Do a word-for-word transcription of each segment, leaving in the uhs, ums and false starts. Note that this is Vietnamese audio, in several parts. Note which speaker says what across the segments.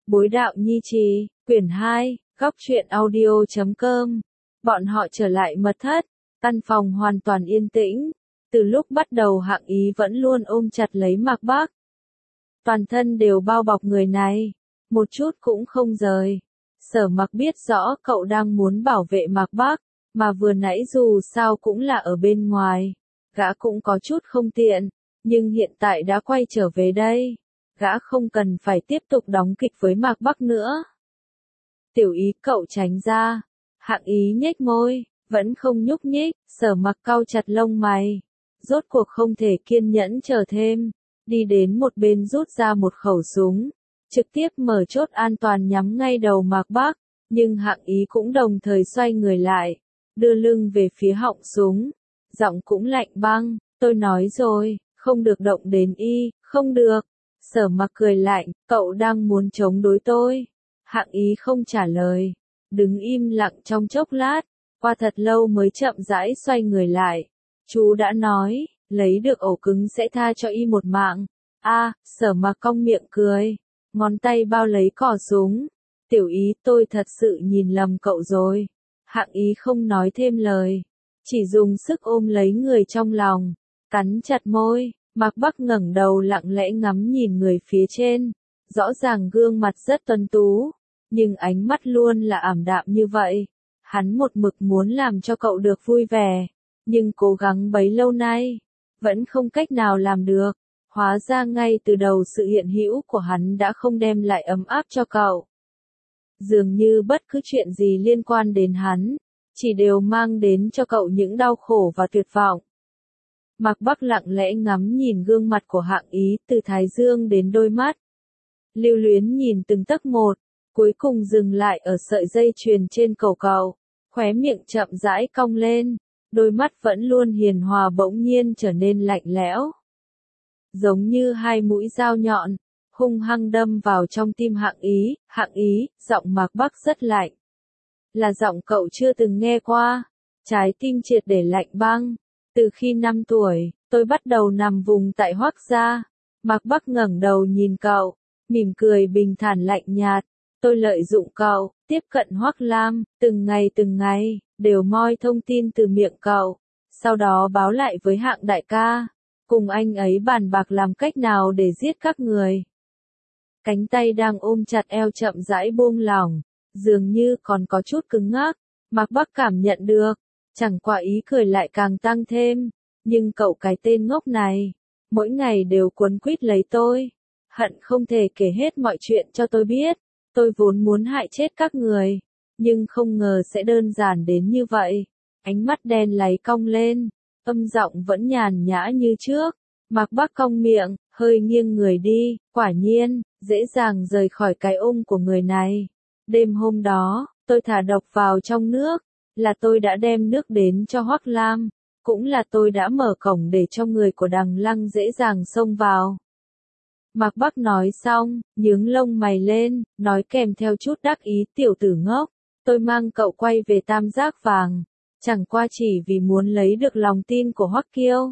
Speaker 1: Bối đạo nhi trì, quyển hai, góc truyện audio chấm com. Bọn họ trở lại mật thất, căn phòng hoàn toàn yên tĩnh. Từ lúc bắt đầu Hạng Ý vẫn luôn ôm chặt lấy Mạc Bắc. Toàn thân đều bao bọc người này, một chút cũng không rời. Sở Mặc biết rõ cậu đang muốn bảo vệ Mạc Bắc, mà vừa nãy dù sao cũng là ở bên ngoài. Gã cũng có chút không tiện, nhưng hiện tại đã quay trở về đây. Gã không cần phải tiếp tục đóng kịch với Mạc Bắc nữa. Tiểu Ý, cậu tránh ra. Hạng Ý nhếch môi, vẫn không nhúc nhích. Sở Mặc cau chặt lông mày, rốt cuộc không thể kiên nhẫn chờ thêm, đi đến một bên rút ra một khẩu súng, trực tiếp mở chốt an toàn nhắm ngay đầu Mạc Bắc. Nhưng Hạng Ý cũng đồng thời xoay người lại, đưa lưng về phía họng súng, giọng cũng lạnh băng. Tôi nói rồi, không được động đến y. Không được. Sở Mặc cười lạnh, cậu đang muốn chống đối tôi. Hạng Ý không trả lời, đứng im lặng trong chốc lát, qua thật lâu mới chậm rãi xoay người lại. Chú đã nói, lấy được ổ cứng sẽ tha cho y một mạng. A, à, Sở Mặc cong miệng cười, ngón tay bao lấy cò súng. Tiểu Ý, tôi thật sự nhìn lầm cậu rồi. Hạng Ý không nói thêm lời, chỉ dùng sức ôm lấy người trong lòng, cắn chặt môi. Mạc Bắc ngẩng đầu lặng lẽ ngắm nhìn người phía trên, rõ ràng gương mặt rất tuấn tú, nhưng ánh mắt luôn là ảm đạm như vậy. Hắn một mực muốn làm cho cậu được vui vẻ, nhưng cố gắng bấy lâu nay, vẫn không cách nào làm được. Hóa ra ngay từ đầu sự hiện hữu của hắn đã không đem lại ấm áp cho cậu. Dường như bất cứ chuyện gì liên quan đến hắn, chỉ đều mang đến cho cậu những đau khổ và tuyệt vọng. Mạc Bắc lặng lẽ ngắm nhìn gương mặt của Hạng Ý từ thái dương đến đôi mắt. Lưu luyến nhìn từng tấc một, cuối cùng dừng lại ở sợi dây chuyền trên cổ cậu, khóe miệng chậm rãi cong lên, đôi mắt vẫn luôn hiền hòa bỗng nhiên trở nên lạnh lẽo. Giống như hai mũi dao nhọn, hung hăng đâm vào trong tim Hạng Ý. Hạng Ý, giọng Mạc Bắc rất lạnh. Là giọng cậu chưa từng nghe qua, trái tim triệt để lạnh băng. Từ khi năm tuổi, tôi bắt đầu nằm vùng tại Hoắc gia. Mạc Bắc ngẩng đầu nhìn cậu, mỉm cười bình thản lạnh nhạt. Tôi lợi dụng cậu, tiếp cận Hoắc Lam, từng ngày từng ngày, đều moi thông tin từ miệng cậu. Sau đó báo lại với Hạng đại ca, cùng anh ấy bàn bạc làm cách nào để giết các người. Cánh tay đang ôm chặt eo chậm rãi buông lỏng, dường như còn có chút cứng ngắc. Mạc Bắc cảm nhận được. Chẳng qua ý cười lại càng tăng thêm, nhưng cậu cái tên ngốc này, mỗi ngày đều cuốn quýt lấy tôi, hận không thể kể hết mọi chuyện cho tôi biết. Tôi vốn muốn hại chết các người, nhưng không ngờ sẽ đơn giản đến như vậy. Ánh mắt đen láy cong lên, âm giọng vẫn nhàn nhã như trước. Mạc Bắc cong miệng, hơi nghiêng người đi, quả nhiên, dễ dàng rời khỏi cái ôm của người này. Đêm hôm đó, tôi thả độc vào trong nước. Là tôi đã đem nước đến cho Hoắc Lam, cũng là tôi đã mở cổng để cho người của Đằng Lăng dễ dàng xông vào. Mạc Bắc nói xong, nhướng lông mày lên, nói kèm theo chút đắc ý, tiểu tử ngốc, tôi mang cậu quay về Tam Giác Vàng, chẳng qua chỉ vì muốn lấy được lòng tin của Hoắc Kiêu.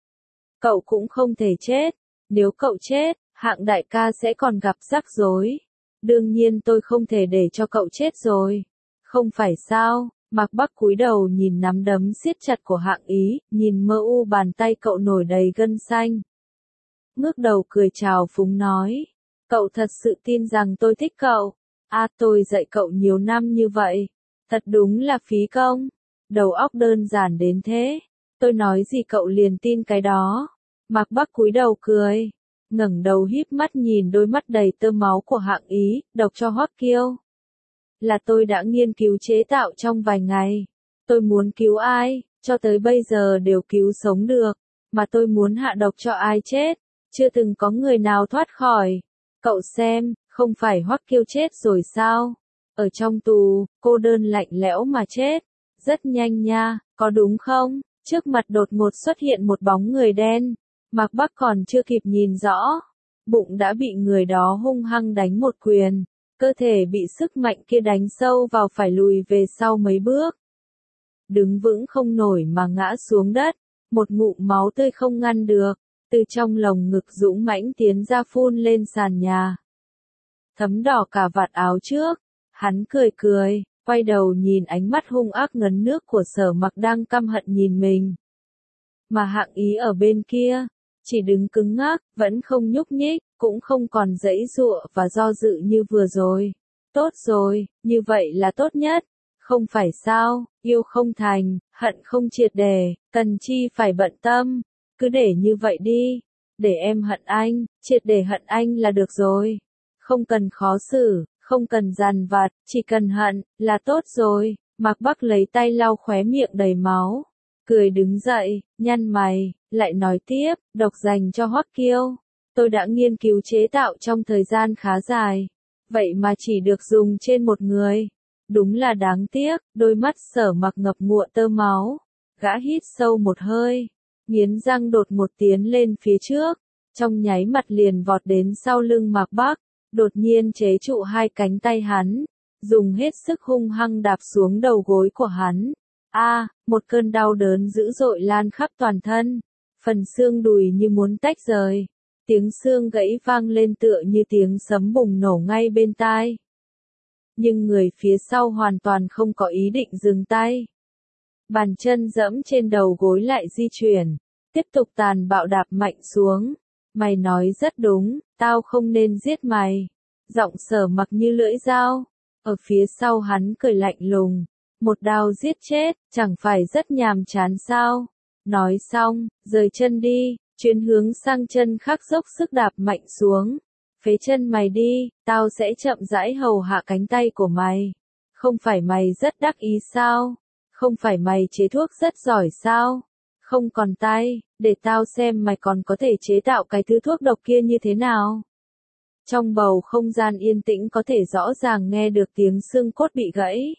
Speaker 1: Cậu cũng không thể chết, nếu cậu chết, Hạng đại ca sẽ còn gặp rắc rối. Đương nhiên tôi không thể để cho cậu chết rồi. Không phải sao? Mạc Bắc cúi đầu nhìn nắm đấm siết chặt của Hạng Ý, nhìn mơ u bàn tay cậu nổi đầy gân xanh. Ngước đầu cười chào phúng nói, cậu thật sự tin rằng tôi thích cậu? A, à, tôi dạy cậu nhiều năm như vậy, thật đúng là phí công. Đầu óc đơn giản đến thế, tôi nói gì cậu liền tin cái đó. Mạc Bắc cúi đầu cười, ngẩng đầu híp mắt nhìn đôi mắt đầy tơ máu của Hạng Ý, độc cho Hoắc Kiêu. Là tôi đã nghiên cứu chế tạo trong vài ngày. Tôi muốn cứu ai, cho tới bây giờ đều cứu sống được, mà tôi muốn hạ độc cho ai chết, chưa từng có người nào thoát khỏi. Cậu xem, không phải Hoắc Kiêu chết rồi sao? Ở trong tù, cô đơn lạnh lẽo mà chết. Rất nhanh nha, có đúng không? Trước mặt đột ngột xuất hiện một bóng người đen. Mạc Bắc còn chưa kịp nhìn rõ, bụng đã bị người đó hung hăng đánh một quyền. Cơ thể bị sức mạnh kia đánh sâu vào phải lùi về sau mấy bước. Đứng vững không nổi mà ngã xuống đất, một ngụm máu tươi không ngăn được, từ trong lồng ngực dũng mãnh tiến ra phun lên sàn nhà. thấm đỏ cả vạt áo trước. Hắn cười cười, quay đầu nhìn ánh mắt hung ác ngấn nước của Sở Mặc đang căm hận nhìn mình. Mà Hạng Ý ở bên kia, chỉ đứng cứng ngắc, vẫn không nhúc nhích, cũng không còn giãy giụa và do dự như vừa rồi. Tốt rồi, như vậy là tốt nhất. Không phải sao, yêu không thành, hận không triệt để, cần chi phải bận tâm. Cứ để như vậy đi. Để em hận anh, triệt để hận anh là được rồi. Không cần khó xử, không cần dằn vặt, chỉ cần hận, là tốt rồi. Mạc Bắc lấy tay lau khóe miệng đầy máu. Cười đứng dậy, nhăn mày, lại nói tiếp, độc dành cho Hoắc Kiêu. Tôi đã nghiên cứu chế tạo trong thời gian khá dài. Vậy mà chỉ được dùng trên một người. Đúng là đáng tiếc, đôi mắt Sở Mặc ngập ngụa tơ máu. Gã hít sâu một hơi, nghiến răng đột một tiến lên phía trước. Trong nháy mặt liền vọt đến sau lưng Mạc Bắc, đột nhiên chế trụ hai cánh tay hắn. Dùng hết sức hung hăng đạp xuống đầu gối của hắn. A, à, một cơn đau đớn dữ dội lan khắp toàn thân. Phần xương đùi như muốn tách rời. Tiếng xương gãy vang lên tựa như tiếng sấm bùng nổ ngay bên tai. Nhưng người phía sau hoàn toàn không có ý định dừng tay. Bàn chân dẫm trên đầu gối lại di chuyển. Tiếp tục tàn bạo đạp mạnh xuống. Mày nói rất đúng, tao không nên giết mày. Giọng Sở Mặc như lưỡi dao. Ở phía sau hắn cười lạnh lùng. Một đao giết chết, chẳng phải rất nhàm chán sao? Nói xong, rời chân đi, chuyển hướng sang chân khác dốc sức đạp mạnh xuống. Phế chân mày đi, tao sẽ chậm rãi hầu hạ cánh tay của mày. Không phải mày rất đắc ý sao? Không phải mày chế thuốc rất giỏi sao? Không còn tay, để tao xem mày còn có thể chế tạo cái thứ thuốc độc kia như thế nào. Trong bầu không gian yên tĩnh có thể rõ ràng nghe được tiếng xương cốt bị gãy.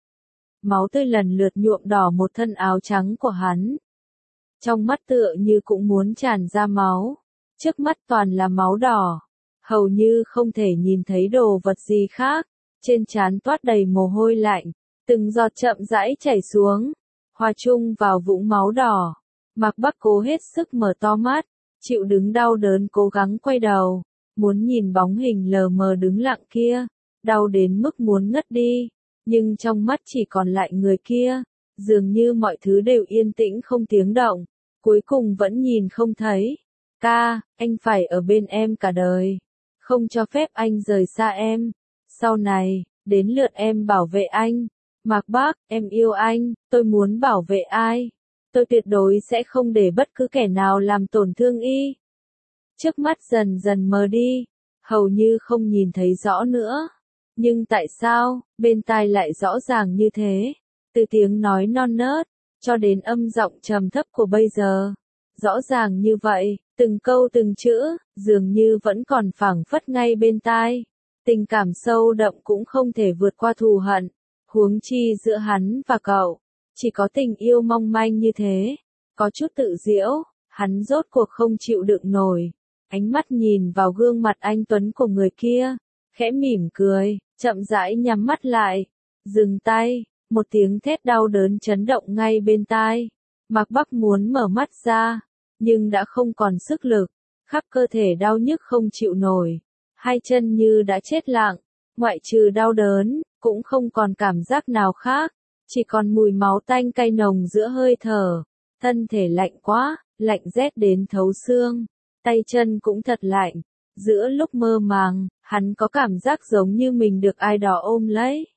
Speaker 1: Máu tươi lần lượt nhuộm đỏ một thân áo trắng của hắn. Trong mắt tựa như cũng muốn tràn ra máu. Trước mắt toàn là máu đỏ. Hầu như không thể nhìn thấy đồ vật gì khác. Trên trán toát đầy mồ hôi lạnh. Từng giọt chậm rãi chảy xuống. Hòa chung vào vũng máu đỏ. Mạc Bắc cố hết sức mở to mắt. Chịu đứng đau đớn cố gắng quay đầu. Muốn nhìn bóng hình lờ mờ đứng lặng kia. Đau đến mức muốn ngất đi. Nhưng trong mắt chỉ còn lại người kia. Dường như mọi thứ đều yên tĩnh không tiếng động. Cuối cùng vẫn nhìn không thấy. Ca, anh phải ở bên em cả đời. Không cho phép anh rời xa em. Sau này, đến lượt em bảo vệ anh. Mạc Bắc, em yêu anh, tôi muốn bảo vệ ai? Tôi tuyệt đối sẽ không để bất cứ kẻ nào làm tổn thương y. Trước mắt dần dần mờ đi. Hầu như không nhìn thấy rõ nữa. Nhưng tại sao, bên tai lại rõ ràng như thế? Từ tiếng nói non nớt, cho đến âm giọng trầm thấp của bây giờ. Rõ ràng như vậy, từng câu từng chữ, dường như vẫn còn phảng phất ngay bên tai. Tình cảm sâu đậm cũng không thể vượt qua thù hận. Huống chi giữa hắn và cậu, chỉ có tình yêu mong manh như thế. Có chút tự giễu, hắn rốt cuộc không chịu đựng nổi. Ánh mắt nhìn vào gương mặt anh tuấn của người kia, khẽ mỉm cười, chậm rãi nhắm mắt lại. Dừng tay, một tiếng thét đau đớn chấn động ngay bên tai. Mạc Bắc muốn mở mắt ra, nhưng đã không còn sức lực, khắp cơ thể đau nhức không chịu nổi. Hai chân như đã chết lặng, ngoại trừ đau đớn, cũng không còn cảm giác nào khác, chỉ còn mùi máu tanh cay nồng giữa hơi thở. Thân thể lạnh quá, lạnh rét đến thấu xương, tay chân cũng thật lạnh. Giữa lúc mơ màng, hắn có cảm giác giống như mình được ai đó ôm lấy.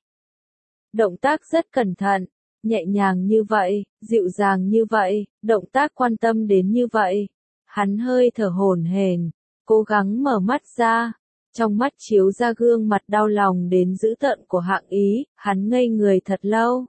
Speaker 1: Động tác rất cẩn thận, nhẹ nhàng như vậy, dịu dàng như vậy, động tác quan tâm đến như vậy. Hắn hơi thở hổn hển, cố gắng mở mắt ra. Trong mắt chiếu ra gương mặt đau lòng đến dữ tợn của Hạng Ý, hắn ngây người thật lâu.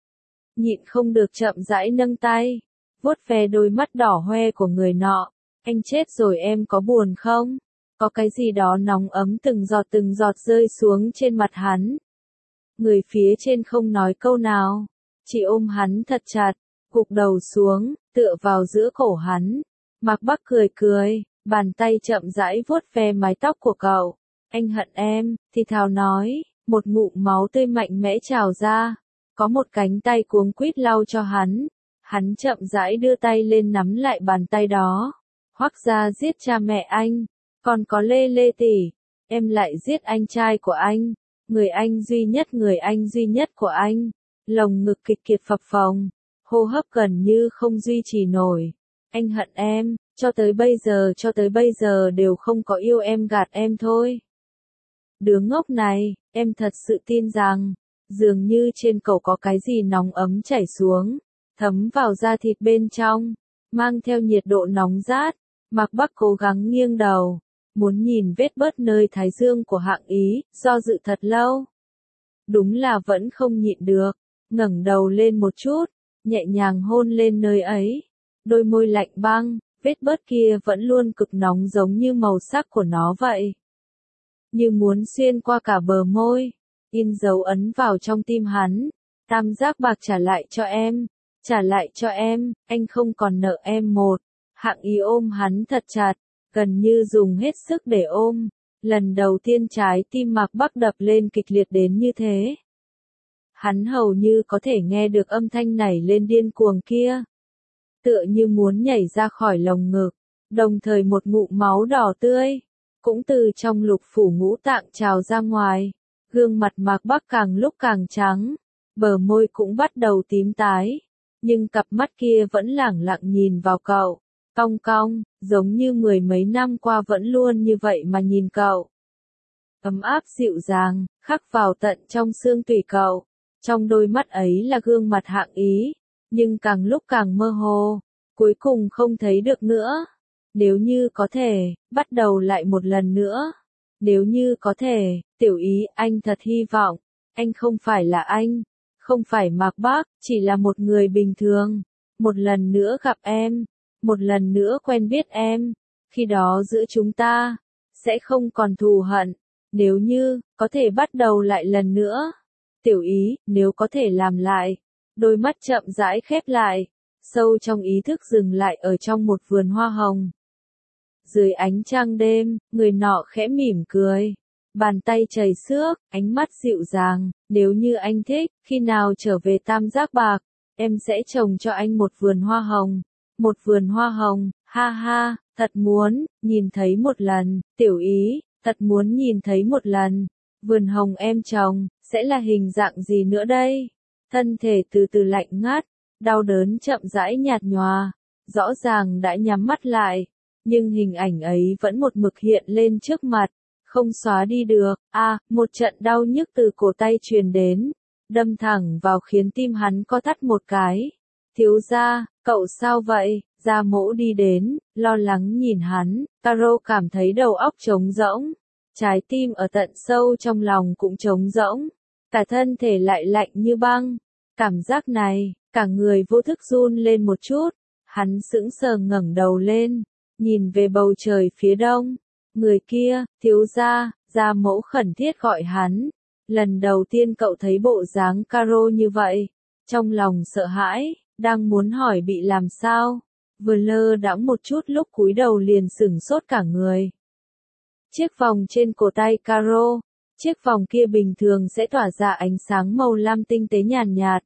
Speaker 1: Nhịn không được chậm rãi nâng tay, vuốt ve đôi mắt đỏ hoe của người nọ. Anh chết rồi em có buồn không? Có cái gì đó nóng ấm từng giọt từng giọt rơi xuống trên mặt hắn. Người phía trên không nói câu nào, chỉ ôm hắn thật chặt, gục đầu xuống, tựa vào giữa cổ hắn. Mạc Bắc cười cười, bàn tay chậm rãi vuốt ve mái tóc của cậu. Anh hận em, thì thào nói, một ngụm máu tươi mạnh mẽ trào ra. Có một cánh tay cuống quýt lau cho hắn. Hắn chậm rãi đưa tay lên nắm lại bàn tay đó. Hoắc gia giết cha mẹ anh, còn có Lê Lê tỷ. em lại giết anh trai của anh, người anh duy nhất người anh duy nhất của anh. Lồng ngực kịch liệt phập phồng, hô hấp gần như không duy trì nổi. Anh hận em, cho tới bây giờ cho tới bây giờ đều không có yêu em gạt em thôi. Đứa ngốc này, em thật sự tin rằng, dường như trên cậu có cái gì nóng ấm chảy xuống, thấm vào da thịt bên trong, mang theo nhiệt độ nóng rát. Mạc Bắc cố gắng nghiêng đầu, muốn nhìn vết bớt nơi thái dương của Hạng Ý, do dự thật lâu. Đúng là vẫn không nhịn được, ngẩng đầu lên một chút, nhẹ nhàng hôn lên nơi ấy. Đôi môi lạnh băng, vết bớt kia vẫn luôn cực nóng giống như màu sắc của nó vậy. Như muốn xuyên qua cả bờ môi, in dấu ấn vào trong tim hắn. Tam giác bạc trả lại cho em, trả lại cho em, anh không còn nợ em một. Hạng Ý ôm hắn thật chặt, gần như dùng hết sức để ôm. Lần đầu tiên trái tim Mạc Bắc đập lên kịch liệt đến như thế. Hắn hầu như có thể nghe được âm thanh nảy lên điên cuồng kia. Tựa như muốn nhảy ra khỏi lồng ngực, đồng thời một ngụm máu đỏ tươi, cũng từ trong lục phủ ngũ tạng trào ra ngoài. Gương mặt Mạc Bắc càng lúc càng trắng, bờ môi cũng bắt đầu tím tái, nhưng cặp mắt kia vẫn lẳng lặng nhìn vào cậu, cong cong, giống như mười mấy năm qua vẫn luôn như vậy mà nhìn cậu. Ấm áp dịu dàng, khắc vào tận trong xương tủy cậu. Trong đôi mắt ấy là gương mặt Hạng Ý, nhưng càng lúc càng mơ hồ, cuối cùng không thấy được nữa. Nếu như có thể, bắt đầu lại một lần nữa. Nếu như có thể, Tiểu Ý, anh thật hy vọng, anh không phải là anh, không phải Mạc Bắc, chỉ là một người bình thường. Một lần nữa gặp em, một lần nữa quen biết em, khi đó giữa chúng ta, sẽ không còn thù hận. Nếu như, có thể bắt đầu lại lần nữa. Tiểu Ý, nếu có thể làm lại. Đôi mắt chậm rãi khép lại, sâu trong ý thức dừng lại ở trong một vườn hoa hồng. Dưới ánh trăng đêm, người nọ khẽ mỉm cười. Bàn tay chảy xước, ánh mắt dịu dàng. Nếu như anh thích, khi nào trở về Tam Giác Bạc, em sẽ trồng cho anh một vườn hoa hồng. Một vườn hoa hồng, ha ha, thật muốn, nhìn thấy một lần. Tiểu Ý, thật muốn nhìn thấy một lần. Vườn hồng em trồng, sẽ là hình dạng gì nữa đây? Thân thể từ từ lạnh ngắt, đau đớn chậm rãi nhạt nhòa, rõ ràng đã nhắm mắt lại, nhưng hình ảnh ấy vẫn một mực hiện lên trước mặt, không xóa đi được. A, à, một trận đau nhức từ cổ tay truyền đến, đâm thẳng vào khiến tim hắn co thắt một cái. Thiếu gia, cậu sao vậy? Gia Mỗ đi đến, lo lắng nhìn hắn, Caro cảm thấy đầu óc trống rỗng. Trái tim ở tận sâu trong lòng cũng trống rỗng, cả thân thể lại lạnh như băng. Cảm giác này, cả người vô thức run lên một chút. Hắn sững sờ ngẩng đầu lên, nhìn về bầu trời phía đông. Người kia, thiếu gia, Gia Mẫu khẩn thiết gọi hắn. Lần đầu tiên cậu thấy bộ dáng Caro như vậy, trong lòng sợ hãi, đang muốn hỏi bị làm sao. Vừa lơ đãng một chút lúc cúi đầu liền sửng sốt cả người. Chiếc vòng trên cổ tay Caro, chiếc vòng kia bình thường sẽ tỏa ra ánh sáng màu lam tinh tế nhàn nhạt.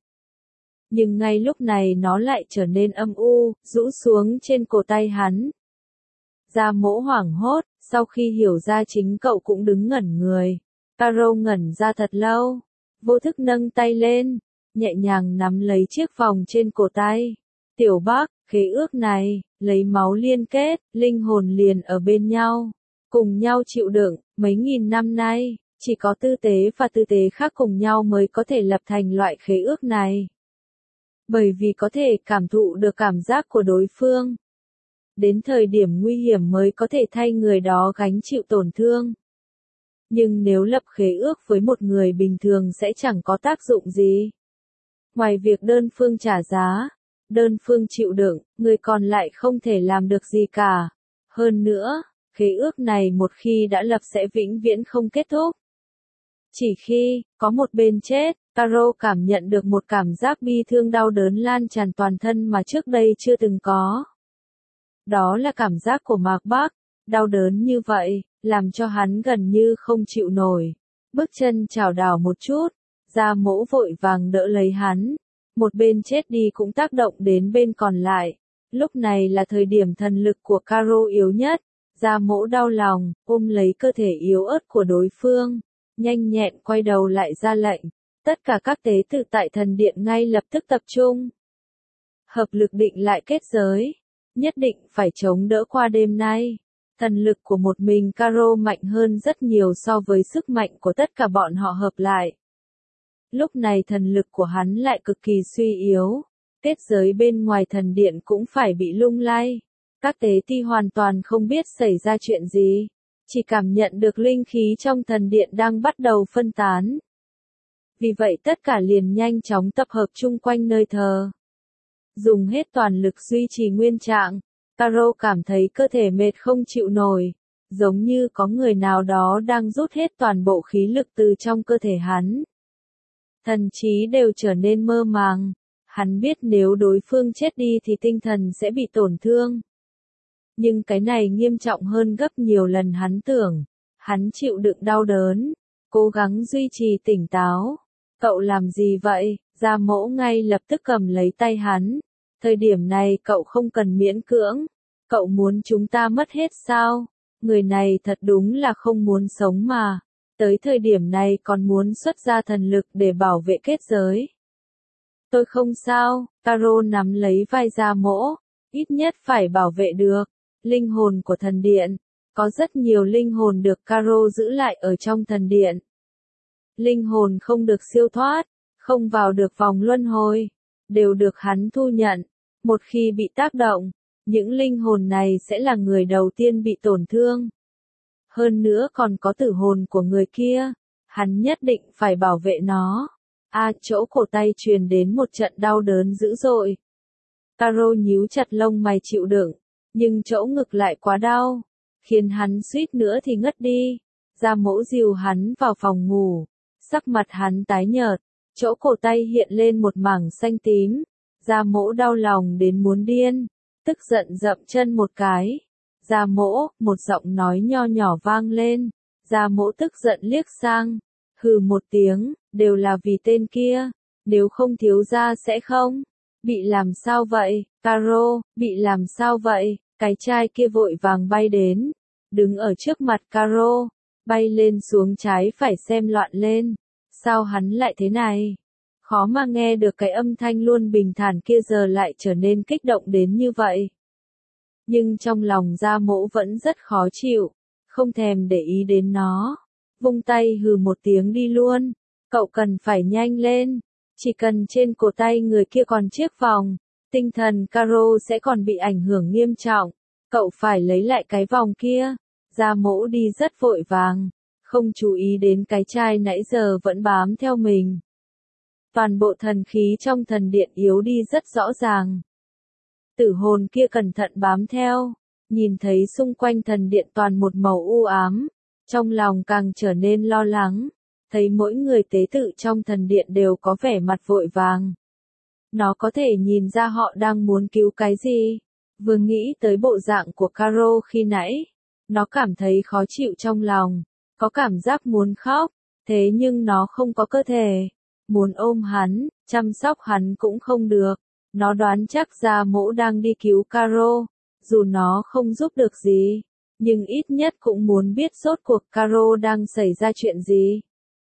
Speaker 1: Nhưng ngay lúc này nó lại trở nên âm u, rũ xuống trên cổ tay hắn. Gia Mỗ hoảng hốt, sau khi hiểu ra chính cậu cũng đứng ngẩn người. Caro ngẩn ra thật lâu, vô thức nâng tay lên, nhẹ nhàng nắm lấy chiếc vòng trên cổ tay. Tiểu Bắc, khế ước này, lấy máu liên kết, linh hồn liền ở bên nhau. Cùng nhau chịu đựng, mấy nghìn năm nay, chỉ có tư tế và tư tế khác cùng nhau mới có thể lập thành loại khế ước này. Bởi vì có thể cảm thụ được cảm giác của đối phương. Đến thời điểm nguy hiểm mới có thể thay người đó gánh chịu tổn thương. Nhưng nếu lập khế ước với một người bình thường sẽ chẳng có tác dụng gì. Ngoài việc đơn phương trả giá, đơn phương chịu đựng, người còn lại không thể làm được gì cả. Hơn nữa, khế ước này một khi đã lập sẽ vĩnh viễn không kết thúc. Chỉ khi có một bên chết, Caro cảm nhận được một cảm giác bi thương đau đớn lan tràn toàn thân mà trước đây chưa từng có. Đó là cảm giác của Mạc Bắc, đau đớn như vậy, làm cho hắn gần như không chịu nổi. Bước chân chảo đảo một chút, Gia Mẫu vội vàng đỡ lấy hắn. Một bên chết đi cũng tác động đến bên còn lại. Lúc này là thời điểm thần lực của Caro yếu nhất. Gia Mỗ đau lòng, ôm lấy cơ thể yếu ớt của đối phương, nhanh nhẹn quay đầu lại ra lệnh. Tất cả các tế tự tại thần điện ngay lập tức tập trung. Hợp lực định lại kết giới. Nhất định phải chống đỡ qua đêm nay. Thần lực của một mình Caro mạnh hơn rất nhiều so với sức mạnh của tất cả bọn họ hợp lại. Lúc này thần lực của hắn lại cực kỳ suy yếu. Kết giới bên ngoài thần điện cũng phải bị lung lay. Các tế ti hoàn toàn không biết xảy ra chuyện gì. Chỉ cảm nhận được linh khí trong thần điện đang bắt đầu phân tán. Vì vậy tất cả liền nhanh chóng tập hợp chung quanh nơi thờ. Dùng hết toàn lực duy trì nguyên trạng. Caro cảm thấy cơ thể mệt không chịu nổi. Giống như có người nào đó đang rút hết toàn bộ khí lực từ trong cơ thể hắn. Thần trí đều trở nên mơ màng. Hắn biết nếu đối phương chết đi thì tinh thần sẽ bị tổn thương. Nhưng cái này nghiêm trọng hơn gấp nhiều lần hắn tưởng. Hắn chịu đựng đau đớn. Cố gắng duy trì tỉnh táo. Cậu làm gì vậy? Gia Mỗ ngay lập tức cầm lấy tay hắn. Thời điểm này cậu không cần miễn cưỡng. Cậu muốn chúng ta mất hết sao? Người này thật đúng là không muốn sống mà. Tới thời điểm này còn muốn xuất ra thần lực để bảo vệ kết giới. Tôi không sao, Caro nắm lấy vai Gia Mỗ. Ít nhất phải bảo vệ được. Linh hồn của thần điện. Có rất nhiều linh hồn được Caro giữ lại ở trong thần điện. Linh hồn không được siêu thoát, không vào được vòng luân hồi, đều được hắn thu nhận. Một khi bị tác động, những linh hồn này sẽ là người đầu tiên bị tổn thương. Hơn nữa còn có tử hồn của người kia, hắn nhất định phải bảo vệ nó. A à, chỗ cổ tay truyền đến một trận đau đớn dữ dội. Caro nhíu chặt lông mày chịu đựng, nhưng chỗ ngực lại quá đau, khiến hắn suýt nữa thì ngất đi. Gia Mỗ dìu hắn vào phòng ngủ, sắc mặt hắn tái nhợt, chỗ cổ tay hiện lên một mảng xanh tím. Gia Mỗ đau lòng đến muốn điên, tức giận dậm chân một cái. Gia Mỗ, một giọng nói nho nhỏ vang lên. Gia Mỗ tức giận liếc sang, hừ một tiếng, đều là vì tên kia, nếu không thiếu gia sẽ không. Bị làm sao vậy, Caro, bị làm sao vậy? Cái chai kia vội vàng bay đến, đứng ở trước mặt Caro, bay lên xuống trái phải xem loạn lên. Sao hắn lại thế này? Khó mà nghe được cái âm thanh luôn bình thản kia giờ lại trở nên kích động đến như vậy. Nhưng trong lòng Gia Mỗ vẫn rất khó chịu, không thèm để ý đến nó. Vung tay hừ một tiếng đi luôn, cậu cần phải nhanh lên, chỉ cần trên cổ tay người kia còn chiếc vòng, tinh thần Caro sẽ còn bị ảnh hưởng nghiêm trọng, cậu phải lấy lại cái vòng kia. Gia Mỗ đi rất vội vàng, không chú ý đến cái chai nãy giờ vẫn bám theo mình. Toàn bộ thần khí trong thần điện yếu đi rất rõ ràng. Tử hồn kia cẩn thận bám theo, nhìn thấy xung quanh thần điện toàn một màu u ám, trong lòng càng trở nên lo lắng, thấy mỗi người tế tự trong thần điện đều có vẻ mặt vội vàng. Nó có thể nhìn ra họ đang muốn cứu cái gì. Vừa nghĩ tới bộ dạng của Caro khi nãy, nó cảm thấy khó chịu trong lòng, có cảm giác muốn khóc, thế nhưng nó không có cơ thể. Muốn ôm hắn, chăm sóc hắn cũng không được. Nó đoán chắc Gia Mỗ đang đi cứu Caro, dù nó không giúp được gì, nhưng ít nhất cũng muốn biết rốt cuộc Caro đang xảy ra chuyện gì.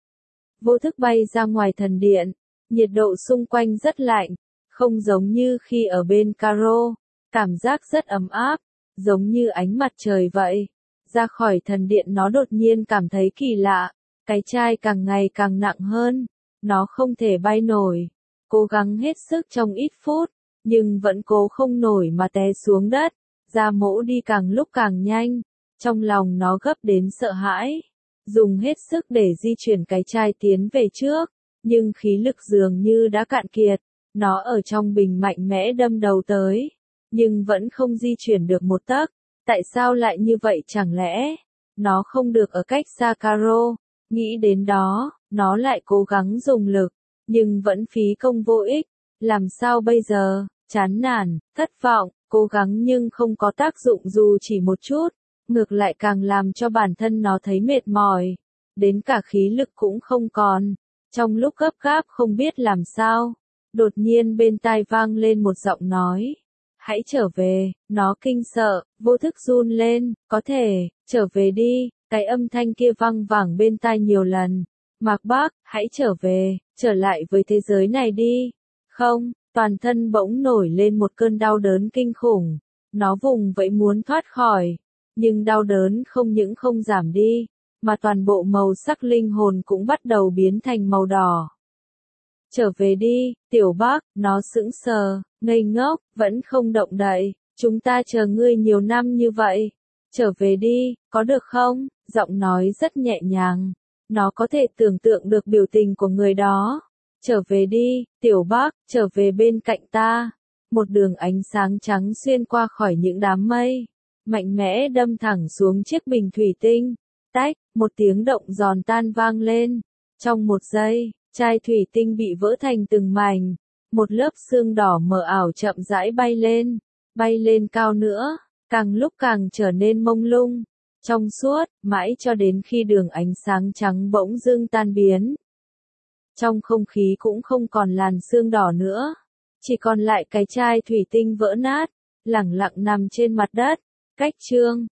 Speaker 1: Vô thức bay ra ngoài thần điện, nhiệt độ xung quanh rất lạnh, không giống như khi ở bên Caro, cảm giác rất ấm áp, giống như ánh mặt trời vậy. Ra khỏi thần điện nó đột nhiên cảm thấy kỳ lạ, cái chai càng ngày càng nặng hơn, nó không thể bay nổi. Cố gắng hết sức trong ít phút, nhưng vẫn cố không nổi mà té xuống đất. Gia Mỗ đi càng lúc càng nhanh, trong lòng nó gấp đến sợ hãi, dùng hết sức để di chuyển cái chai tiến về trước, nhưng khí lực dường như đã cạn kiệt. Nó ở trong bình mạnh mẽ đâm đầu tới, nhưng vẫn không di chuyển được một tấc. Tại sao lại như vậy chẳng lẽ nó không được ở cách xa Caro? Nghĩ đến đó, nó lại cố gắng dùng lực, nhưng vẫn phí công vô ích. Làm sao bây giờ? Chán nản, thất vọng, cố gắng nhưng không có tác dụng dù chỉ một chút, ngược lại càng làm cho bản thân nó thấy mệt mỏi, đến cả khí lực cũng không còn. Trong lúc gấp gáp không biết làm sao, đột nhiên bên tai vang lên một giọng nói. hãy trở về, nó kinh sợ, vô thức run lên, có thể, trở về đi, cái âm thanh kia vang vẳng bên tai nhiều lần. Mạc Bác, hãy trở về, trở lại với thế giới này đi. Không, toàn thân bỗng nổi lên một cơn đau đớn kinh khủng. Nó vùng vẫy muốn thoát khỏi, nhưng đau đớn không những không giảm đi, mà toàn bộ màu sắc linh hồn cũng bắt đầu biến thành màu đỏ. Trở về đi, Tiểu Bác, nó sững sờ, ngây ngốc, vẫn không động đậy, chúng ta chờ ngươi nhiều năm như vậy. Trở về đi, có được không? Giọng nói rất nhẹ nhàng. Nó có thể tưởng tượng được biểu tình của người đó. Trở về đi, Tiểu Bác, trở về bên cạnh ta. Một đường ánh sáng trắng xuyên qua khỏi những đám mây, mạnh mẽ đâm thẳng xuống chiếc bình thủy tinh. Tách, một tiếng động giòn tan vang lên. Trong một giây, chai thủy tinh bị vỡ thành từng mảnh. Một lớp sương đỏ mờ ảo chậm rãi bay lên, bay lên cao nữa, càng lúc càng trở nên mông lung, trong suốt, mãi cho đến khi đường ánh sáng trắng bỗng dưng tan biến. Trong không khí cũng không còn làn sương đỏ nữa, chỉ còn lại cái chai thủy tinh vỡ nát, lẳng lặng nằm trên mặt đất. Cách chương